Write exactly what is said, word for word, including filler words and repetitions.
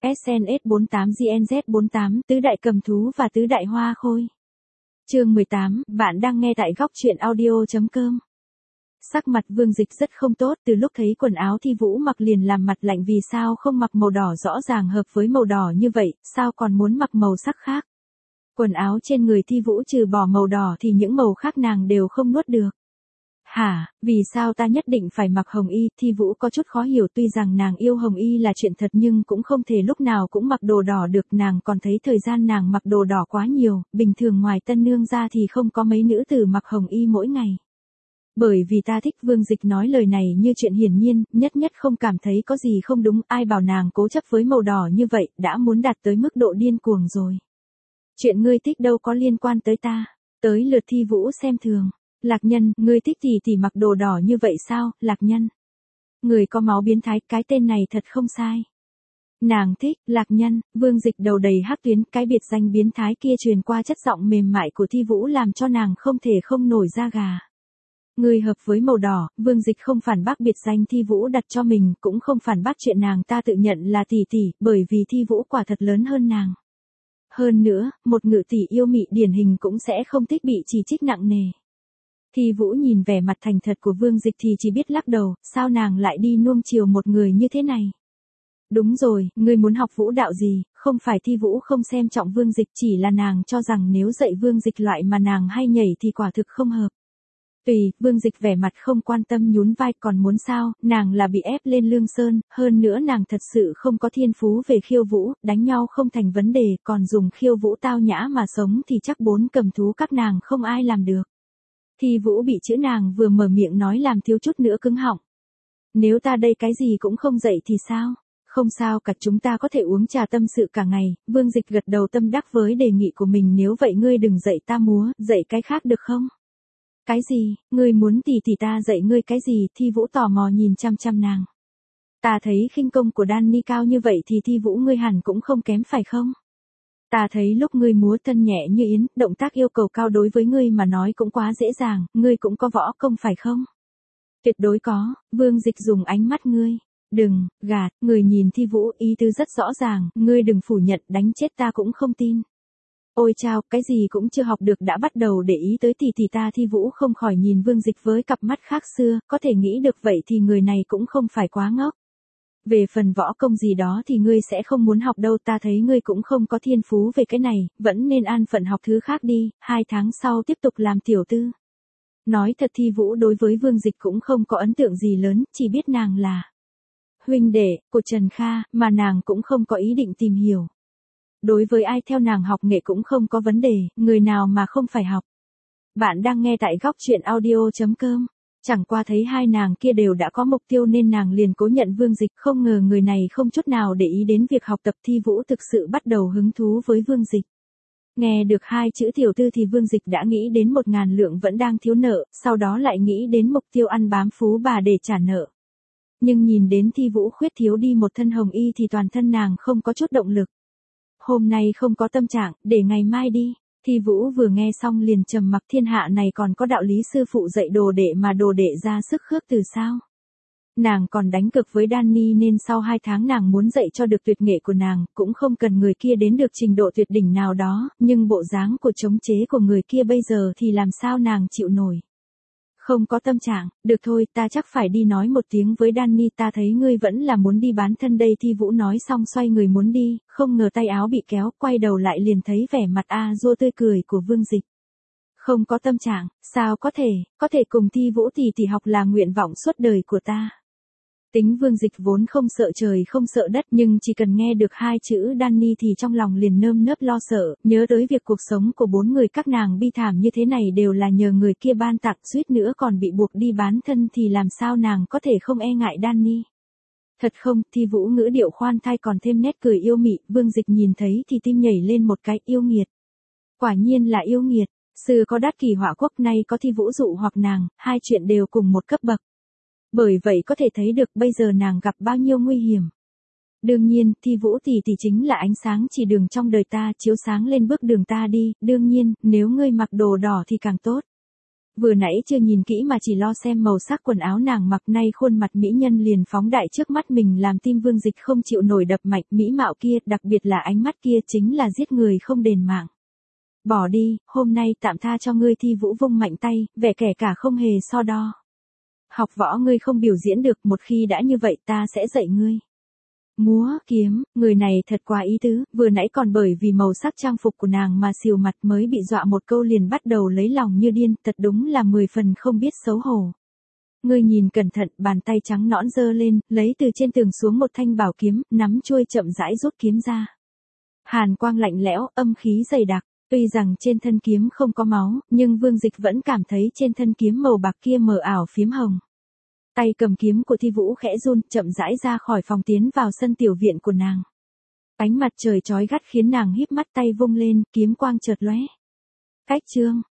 ét en ét bốn tám giê en dét bốn tám, tứ đại cầm thú và tứ đại hoa khôi. Chương mười tám, bạn đang nghe tại góc truyện audio chấm com. Sắc mặt Vương Dịch rất không tốt, từ lúc thấy quần áo Thi Vũ mặc liền làm mặt lạnh, vì sao không mặc màu đỏ rõ ràng hợp với màu đỏ như vậy, sao còn muốn mặc màu sắc khác. Quần áo trên người Thi Vũ trừ bỏ màu đỏ thì những màu khác nàng đều không nuốt được. Hả, vì sao ta nhất định phải mặc hồng y? Thi Vũ có chút khó hiểu, tuy rằng nàng yêu hồng y là chuyện thật nhưng cũng không thể lúc nào cũng mặc đồ đỏ được, nàng còn thấy thời gian nàng mặc đồ đỏ quá nhiều, bình thường ngoài tân nương ra thì không có mấy nữ tử mặc hồng y mỗi ngày. Bởi vì ta thích. Vương Dịch nói lời này như chuyện hiển nhiên, nhất nhất không cảm thấy có gì không đúng, ai bảo nàng cố chấp với màu đỏ như vậy, đã muốn đạt tới mức độ điên cuồng rồi. Chuyện ngươi thích đâu có liên quan tới ta. Tới lượt Thi Vũ xem thường. Lạc Nhân, ngươi thích thì thì mặc đồ đỏ như vậy sao? Lạc Nhân, người có máu biến thái, cái tên này thật không sai. Nàng thích. Lạc Nhân. Vương Dịch đầu đầy hắc tuyến, cái biệt danh biến thái kia truyền qua chất giọng mềm mại của Thi Vũ làm cho nàng không thể không nổi da gà. Người hợp với màu đỏ. Vương Dịch không phản bác biệt danh Thi Vũ đặt cho mình, cũng không phản bác chuyện nàng ta tự nhận là tỷ tỷ, bởi vì Thi Vũ quả thật lớn hơn nàng. Hơn nữa, một ngự tỷ yêu mị điển hình cũng sẽ không thích bị chỉ trích nặng nề. Thi Vũ nhìn vẻ mặt thành thật của Vương Dịch thì chỉ biết lắc đầu, sao nàng lại đi nuông chiều một người như thế này. Đúng rồi, ngươi muốn học vũ đạo gì? Không phải Thi Vũ không xem trọng Vương Dịch, chỉ là nàng cho rằng nếu dạy Vương Dịch loại mà nàng hay nhảy thì quả thực không hợp. Tùy. Vương Dịch vẻ mặt không quan tâm nhún vai, còn muốn sao, nàng là bị ép lên Lương Sơn, hơn nữa nàng thật sự không có thiên phú về khiêu vũ, đánh nhau không thành vấn đề, còn dùng khiêu vũ tao nhã mà sống thì chắc bốn cầm thú các nàng không ai làm được. Thi Vũ bị chữ nàng vừa mở miệng nói làm thiếu chút nữa cứng họng. Nếu ta đây cái gì cũng không dạy thì sao? Không sao cả, chúng ta có thể uống trà tâm sự cả ngày. Vương Dịch gật đầu tâm đắc với đề nghị của mình, nếu vậy ngươi đừng dạy ta múa, dạy cái khác được không? Cái gì? Ngươi muốn tỷ tỷ ta dạy ngươi cái gì? Thi Vũ tò mò nhìn chăm chăm nàng. Ta thấy khinh công của Danny cao như vậy thì Thi Vũ ngươi hẳn cũng không kém phải không? Ta thấy lúc ngươi múa thân nhẹ như yến, động tác yêu cầu cao, đối với ngươi mà nói cũng quá dễ dàng, ngươi cũng có võ công phải không? Tuyệt đối có. Vương Dịch dùng ánh mắt ngươi. Đừng, gạt, người nhìn Thi Vũ, ý tứ rất rõ ràng, ngươi đừng phủ nhận, đánh chết ta cũng không tin. Ôi chao, cái gì cũng chưa học được đã bắt đầu để ý tới tỷ tỷ ta. Thi Vũ không khỏi nhìn Vương Dịch với cặp mắt khác xưa, có thể nghĩ được vậy thì người này cũng không phải quá ngốc. Về phần võ công gì đó thì ngươi sẽ không muốn học đâu, ta thấy ngươi cũng không có thiên phú về cái này, vẫn nên an phận học thứ khác đi, hai tháng sau tiếp tục làm tiểu tư. Nói thật, Thi Vũ đối với Vương Dịch cũng không có ấn tượng gì lớn, chỉ biết nàng là huynh đệ của Trần Kha, mà nàng cũng không có ý định tìm hiểu. Đối với ai theo nàng học nghệ cũng không có vấn đề, người nào mà không phải học. Bạn đang nghe tại góc truyện audio chấm com. Chẳng qua thấy hai nàng kia đều đã có mục tiêu nên nàng liền cố nhận Vương Dịch, không ngờ người này không chút nào để ý đến việc học tập. Thi Vũ thực sự bắt đầu hứng thú với Vương Dịch. Nghe được hai chữ tiểu tư thì Vương Dịch đã nghĩ đến một ngàn lượng vẫn đang thiếu nợ, sau đó lại nghĩ đến mục tiêu ăn bám phú bà để trả nợ. Nhưng nhìn đến Thi Vũ khuyết thiếu đi một thân hồng y thì toàn thân nàng không có chút động lực. Hôm nay không có tâm trạng, để ngày mai đi. Thi Vũ vừa nghe xong liền trầm mặc, thiên hạ này còn có đạo lý sư phụ dạy đồ đệ mà đồ đệ ra sức khước từ sao? Nàng còn đánh cực với Danny nên sau hai tháng nàng muốn dạy cho được tuyệt nghệ của nàng, cũng không cần người kia đến được trình độ tuyệt đỉnh nào đó, nhưng bộ dáng của chống chế của người kia bây giờ thì làm sao nàng chịu nổi. Không có tâm trạng, được thôi, ta chắc phải đi nói một tiếng với Danny, ta thấy ngươi vẫn là muốn đi bán thân đây. Thi Vũ nói xong xoay người muốn đi, không ngờ tay áo bị kéo, quay đầu lại liền thấy vẻ mặt a dua tươi cười của Vương Dịch. Không có tâm trạng, sao có thể, có thể cùng Thi Vũ tỷ tỷ học là nguyện vọng suốt đời của ta. Tính Vương Dịch vốn không sợ trời không sợ đất, nhưng chỉ cần nghe được hai chữ Danny thì trong lòng liền nơm nớp lo sợ, nhớ tới việc cuộc sống của bốn người các nàng bi thảm như thế này đều là nhờ người kia ban tặng, suýt nữa còn bị buộc đi bán thân thì làm sao nàng có thể không e ngại Danny. Thật không? Thi Vũ ngữ điệu khoan thai còn thêm nét cười yêu mị, Vương Dịch nhìn thấy thì tim nhảy lên một cái, yêu nghiệt. Quả nhiên là yêu nghiệt, xưa có Đát Kỷ Họa Quốc, nay có Thi Vũ dụ hoặc nàng, hai chuyện đều cùng một cấp bậc. Bởi vậy có thể thấy được bây giờ nàng gặp bao nhiêu nguy hiểm. Đương nhiên, Thi Vũ tỷ tỷ chính là ánh sáng chỉ đường trong đời ta, chiếu sáng lên bước đường ta đi, đương nhiên, nếu ngươi mặc đồ đỏ thì càng tốt. Vừa nãy chưa nhìn kỹ mà chỉ lo xem màu sắc quần áo nàng mặc, nay khuôn mặt mỹ nhân liền phóng đại trước mắt mình làm tim Vương Dịch không chịu nổi đập mạnh. Mỹ mạo kia, đặc biệt là ánh mắt kia chính là giết người không đền mạng. Bỏ đi, hôm nay tạm tha cho ngươi. Thi Vũ vung mạnh tay, vẻ kẻ cả không hề so đo. Học võ ngươi không biểu diễn được, một khi đã như vậy ta sẽ dạy ngươi. Múa, kiếm, người này thật quá ý tứ, vừa nãy còn bởi vì màu sắc trang phục của nàng mà xìu mặt, mới bị dọa một câu liền bắt đầu lấy lòng như điên, thật đúng là mười phần không biết xấu hổ. Ngươi nhìn cẩn thận, bàn tay trắng nõn giơ lên, lấy từ trên tường xuống một thanh bảo kiếm, nắm chuôi chậm rãi rút kiếm ra. Hàn quang lạnh lẽo, âm khí dày đặc, tuy rằng trên thân kiếm không có máu, nhưng Vương Dịch vẫn cảm thấy trên thân kiếm màu bạc kia mờ ảo phiếm hồng. Tay cầm kiếm của Thi Vũ khẽ run, chậm rãi ra khỏi phòng tiến vào sân tiểu viện của nàng. Ánh mặt trời chói gắt khiến nàng híp mắt, tay vung lên, kiếm quang chợt lóe. Cách chương